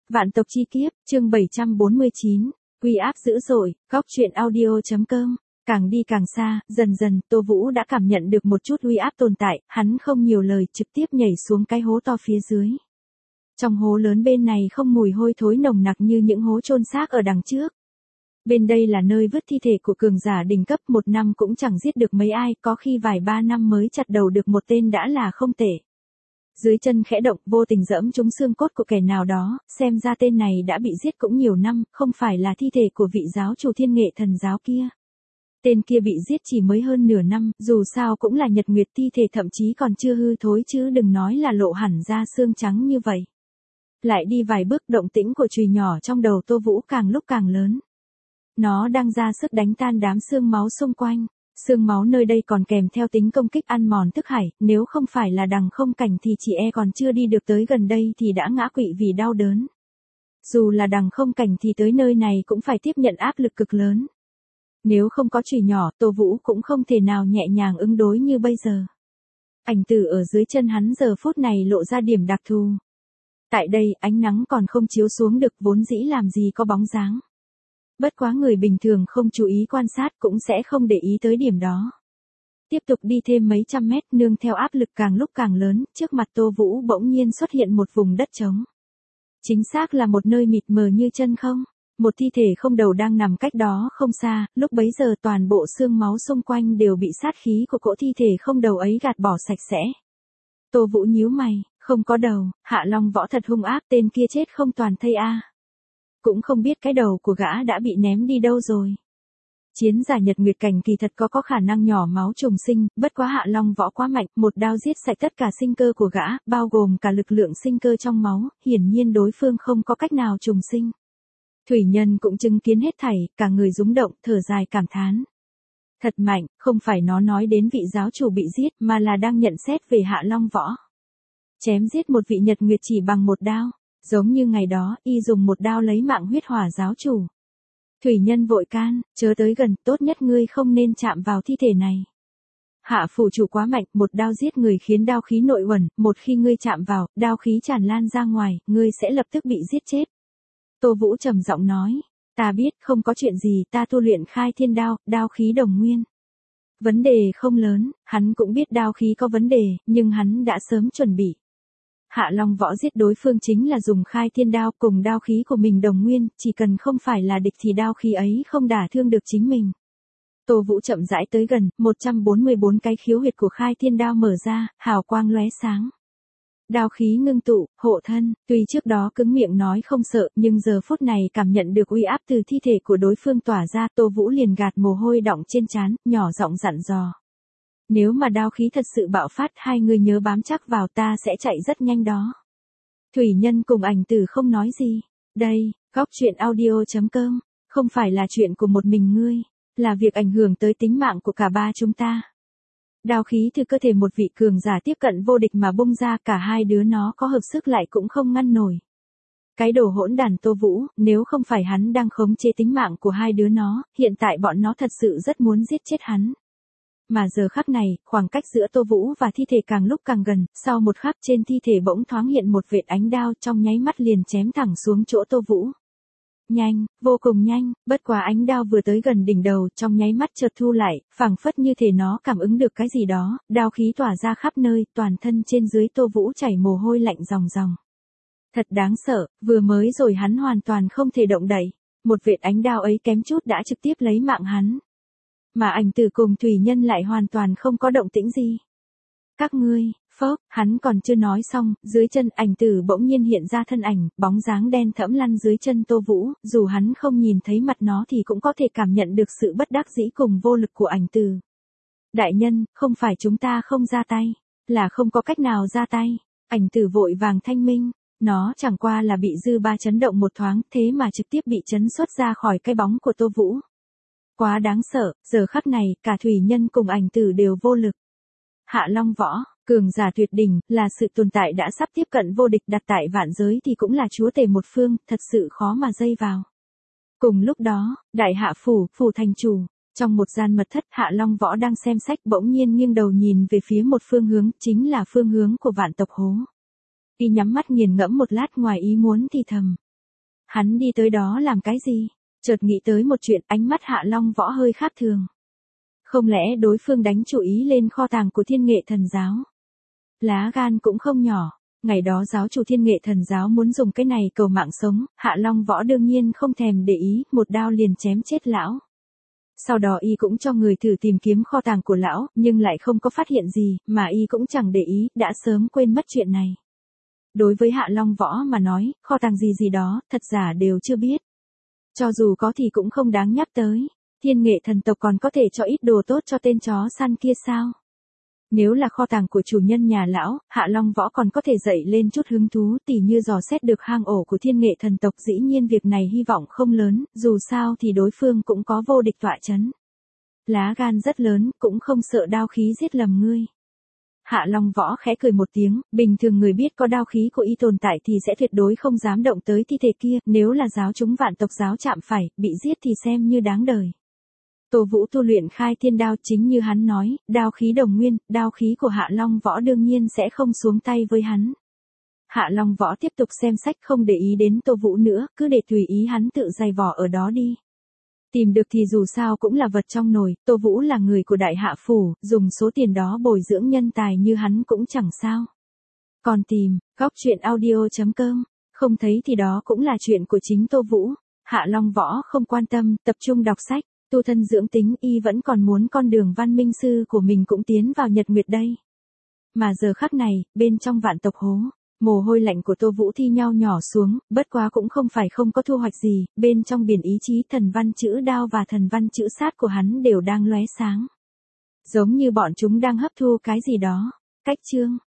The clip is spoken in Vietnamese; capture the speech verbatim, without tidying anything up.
Vạn tộc chi kiếp, chương bảy trăm bốn mươi chín, uy áp dữ dội, góc truyện audio.com. Càng đi càng xa, dần dần, Tô Vũ đã cảm nhận được một chút uy áp tồn tại, hắn không nhiều lời trực tiếp nhảy xuống cái hố to phía dưới. Trong hố lớn bên này không mùi hôi thối nồng nặc như những hố chôn xác ở đằng trước. Bên đây là nơi vứt thi thể của cường giả đỉnh cấp, một năm cũng chẳng giết được mấy ai, có khi vài ba năm mới chặt đầu được một tên đã là không tệ. Dưới chân khẽ động, vô tình dẫm trúng xương cốt của kẻ nào đó, xem ra tên này đã bị giết cũng nhiều năm, không phải là thi thể của vị giáo chủ Thiên Nghệ Thần giáo kia. Tên kia bị giết chỉ mới hơn nửa năm, dù sao cũng là nhật nguyệt thi thể, thậm chí còn chưa hư thối chứ đừng nói là lộ hẳn ra xương trắng như vậy. Lại đi vài bước, động tĩnh của chùy nhỏ trong đầu Tô Vũ càng lúc càng lớn. Nó đang ra sức đánh tan đám xương máu xung quanh. Xương máu nơi đây còn kèm theo tính công kích ăn mòn thức hải, nếu không phải là đằng không cảnh thì chị e còn chưa đi được tới gần đây thì đã ngã quỵ vì đau đớn. Dù là đằng không cảnh thì tới nơi này cũng phải tiếp nhận áp lực cực lớn. Nếu không có chùy nhỏ, Tô Vũ cũng không thể nào nhẹ nhàng ứng đối như bây giờ. Ảnh tử ở dưới chân hắn giờ phút này lộ ra điểm đặc thù. Tại đây, ánh nắng còn không chiếu xuống được, vốn dĩ làm gì có bóng dáng. Bất quá người bình thường không chú ý quan sát cũng sẽ không để ý tới điểm đó. Tiếp tục đi thêm mấy trăm mét, nương theo áp lực càng lúc càng lớn, trước mặt Tô Vũ bỗng nhiên xuất hiện một vùng đất trống. Chính xác là một nơi mịt mờ như chân không. Một thi thể không đầu đang nằm cách đó không xa, lúc bấy giờ toàn bộ xương máu xung quanh đều bị sát khí của cỗ thi thể không đầu ấy gạt bỏ sạch sẽ. Tô Vũ nhíu mày, không có đầu, Hạ Long Võ thật hung ác, tên kia chết không toàn thây a. Cũng không biết cái đầu của gã đã bị ném đi đâu rồi. Chiến giả nhật nguyệt cảnh kỳ thật có có khả năng nhỏ máu trùng sinh, bất quá Hạ Long Võ quá mạnh, một đao giết sạch tất cả sinh cơ của gã, bao gồm cả lực lượng sinh cơ trong máu, hiển nhiên đối phương không có cách nào trùng sinh. Thủy Nhân cũng chứng kiến hết thảy, cả người rúng động, thở dài cảm thán. Thật mạnh, không phải nó nói đến vị giáo chủ bị giết, mà là đang nhận xét về Hạ Long Võ. Chém giết một vị nhật nguyệt chỉ bằng một đao. Giống như ngày đó, y dùng một đao lấy mạng huyết hỏa giáo chủ. Thủy Nhân vội can, chớ tới gần, tốt nhất ngươi không nên chạm vào thi thể này. Hạ phủ chủ quá mạnh, một đao giết người khiến đao khí nội uẩn, một khi ngươi chạm vào, đao khí tràn lan ra ngoài, ngươi sẽ lập tức bị giết chết. Tô Vũ trầm giọng nói, ta biết, không có chuyện gì, ta tu luyện khai thiên đao, đao khí đồng nguyên. Vấn đề không lớn, hắn cũng biết đao khí có vấn đề, nhưng hắn đã sớm chuẩn bị. Hạ Long Võ giết đối phương chính là dùng khai thiên đao cùng đao khí của mình đồng nguyên, chỉ cần không phải là địch thì đao khí ấy không đả thương được chính mình. Tô Vũ chậm rãi tới gần, một trăm bốn mươi bốn cái khiếu huyệt của khai thiên đao mở ra, hào quang lóe sáng. Đao khí ngưng tụ, hộ thân, tuy trước đó cứng miệng nói không sợ, nhưng giờ phút này cảm nhận được uy áp từ thi thể của đối phương tỏa ra, Tô Vũ liền gạt mồ hôi đọng trên trán, nhỏ giọng dặn dò. Nếu mà đao khí thật sự bạo phát, hai người nhớ bám chắc vào, ta sẽ chạy rất nhanh đó. Thủy Nhân cùng Ảnh Tử không nói gì. Đây, góc truyện audio.com, không phải là chuyện của một mình ngươi, là việc ảnh hưởng tới tính mạng của cả ba chúng ta. Đao khí từ cơ thể một vị cường giả tiếp cận vô địch mà bung ra, cả hai đứa nó có hợp sức lại cũng không ngăn nổi. Cái đồ hỗn đàn Tô Vũ, nếu không phải hắn đang khống chế tính mạng của hai đứa nó, hiện tại bọn nó thật sự rất muốn giết chết hắn. Mà giờ khắc này, khoảng cách giữa Tô Vũ và thi thể càng lúc càng gần, sau một khắc trên thi thể bỗng thoáng hiện một vệt ánh đao, trong nháy mắt liền chém thẳng xuống chỗ Tô Vũ. Nhanh, vô cùng nhanh, bất quá ánh đao vừa tới gần đỉnh đầu, trong nháy mắt chợt thu lại, phảng phất như thể nó cảm ứng được cái gì đó, đao khí tỏa ra khắp nơi, toàn thân trên dưới Tô Vũ chảy mồ hôi lạnh ròng ròng. Thật đáng sợ, vừa mới rồi hắn hoàn toàn không thể động đậy, một vệt ánh đao ấy kém chút đã trực tiếp lấy mạng hắn. Mà Ảnh Tử cùng Thủy Nhân lại hoàn toàn không có động tĩnh gì. Các ngươi, phốc, hắn còn chưa nói xong, dưới chân Ảnh Tử bỗng nhiên hiện ra thân ảnh, bóng dáng đen thẫm lăn dưới chân Tô Vũ, dù hắn không nhìn thấy mặt nó thì cũng có thể cảm nhận được sự bất đắc dĩ cùng vô lực của Ảnh Tử. Đại nhân, không phải chúng ta không ra tay, là không có cách nào ra tay. Ảnh Tử vội vàng thanh minh, nó chẳng qua là bị dư ba chấn động một thoáng, thế mà trực tiếp bị chấn xuất ra khỏi cái bóng của Tô Vũ. Quá đáng sợ, giờ khắc này, cả Thủy Nhân cùng Ảnh Tử đều vô lực. Hạ Long Võ, cường giả tuyệt đỉnh, là sự tồn tại đã sắp tiếp cận vô địch, đặt tại vạn giới thì cũng là chúa tể một phương, thật sự khó mà dây vào. Cùng lúc đó, Đại Hạ Phủ, Phủ thành chủ, trong một gian mật thất, Hạ Long Võ đang xem sách bỗng nhiên nghiêng đầu nhìn về phía một phương hướng, chính là phương hướng của vạn tộc hố. Y nhắm mắt nghiền ngẫm một lát ngoài ý muốn thì thầm. Hắn đi tới đó làm cái gì? Chợt nghĩ tới một chuyện, ánh mắt Hạ Long Võ hơi khác thường. Không lẽ đối phương đánh chủ ý lên kho tàng của Thiên Nghệ Thần Giáo? Lá gan cũng không nhỏ. Ngày đó giáo chủ Thiên Nghệ Thần Giáo muốn dùng cái này cầu mạng sống, Hạ Long Võ đương nhiên không thèm để ý, một đao liền chém chết lão. Sau đó y cũng cho người thử tìm kiếm kho tàng của lão, nhưng lại không có phát hiện gì, mà y cũng chẳng để ý, đã sớm quên mất chuyện này. Đối với Hạ Long Võ mà nói, kho tàng gì gì đó, thật giả đều chưa biết. Cho dù có thì cũng không đáng nhắc tới. Thiên Nghệ thần tộc còn có thể cho ít đồ tốt cho tên chó săn kia sao? Nếu là kho tàng của chủ nhân nhà lão, Hạ Long Võ còn có thể dậy lên chút hứng thú, tỉ như dò xét được hang ổ của Thiên Nghệ thần tộc. Dĩ nhiên việc này hy vọng không lớn, dù sao thì đối phương cũng có vô địch tọa chấn. Lá gan rất lớn, cũng không sợ đao khí giết lầm ngươi. Hạ Long Võ khẽ cười một tiếng, bình thường người biết có đao khí của y tồn tại thì sẽ tuyệt đối không dám động tới thi thể kia, nếu là giáo chúng Vạn tộc giáo chạm phải, bị giết thì xem như đáng đời. Tô Vũ tu luyện khai thiên đao, chính như hắn nói, đao khí đồng nguyên, đao khí của Hạ Long Võ đương nhiên sẽ không xuống tay với hắn. Hạ Long Võ tiếp tục xem sách, không để ý đến Tô Vũ nữa, cứ để tùy ý hắn tự giày vò ở đó đi. Tìm được thì dù sao cũng là vật trong nồi, Tô Vũ là người của Đại Hạ Phủ, dùng số tiền đó bồi dưỡng nhân tài như hắn cũng chẳng sao. Còn tìm, góc truyện audio chấm com, không thấy thì đó cũng là chuyện của chính Tô Vũ. Hạ Long Võ không quan tâm, tập trung đọc sách, tu thân dưỡng tính, y vẫn còn muốn con đường văn minh sư của mình cũng tiến vào nhật nguyệt đây. Mà giờ khắc này, bên trong vạn tộc hố, mồ hôi lạnh của Tô Vũ thi nhau nhỏ xuống, bất quá cũng không phải không có thu hoạch gì, bên trong biển ý chí thần văn chữ đao và thần văn chữ sát của hắn đều đang lóe sáng. Giống như bọn chúng đang hấp thu cái gì đó. Cách chương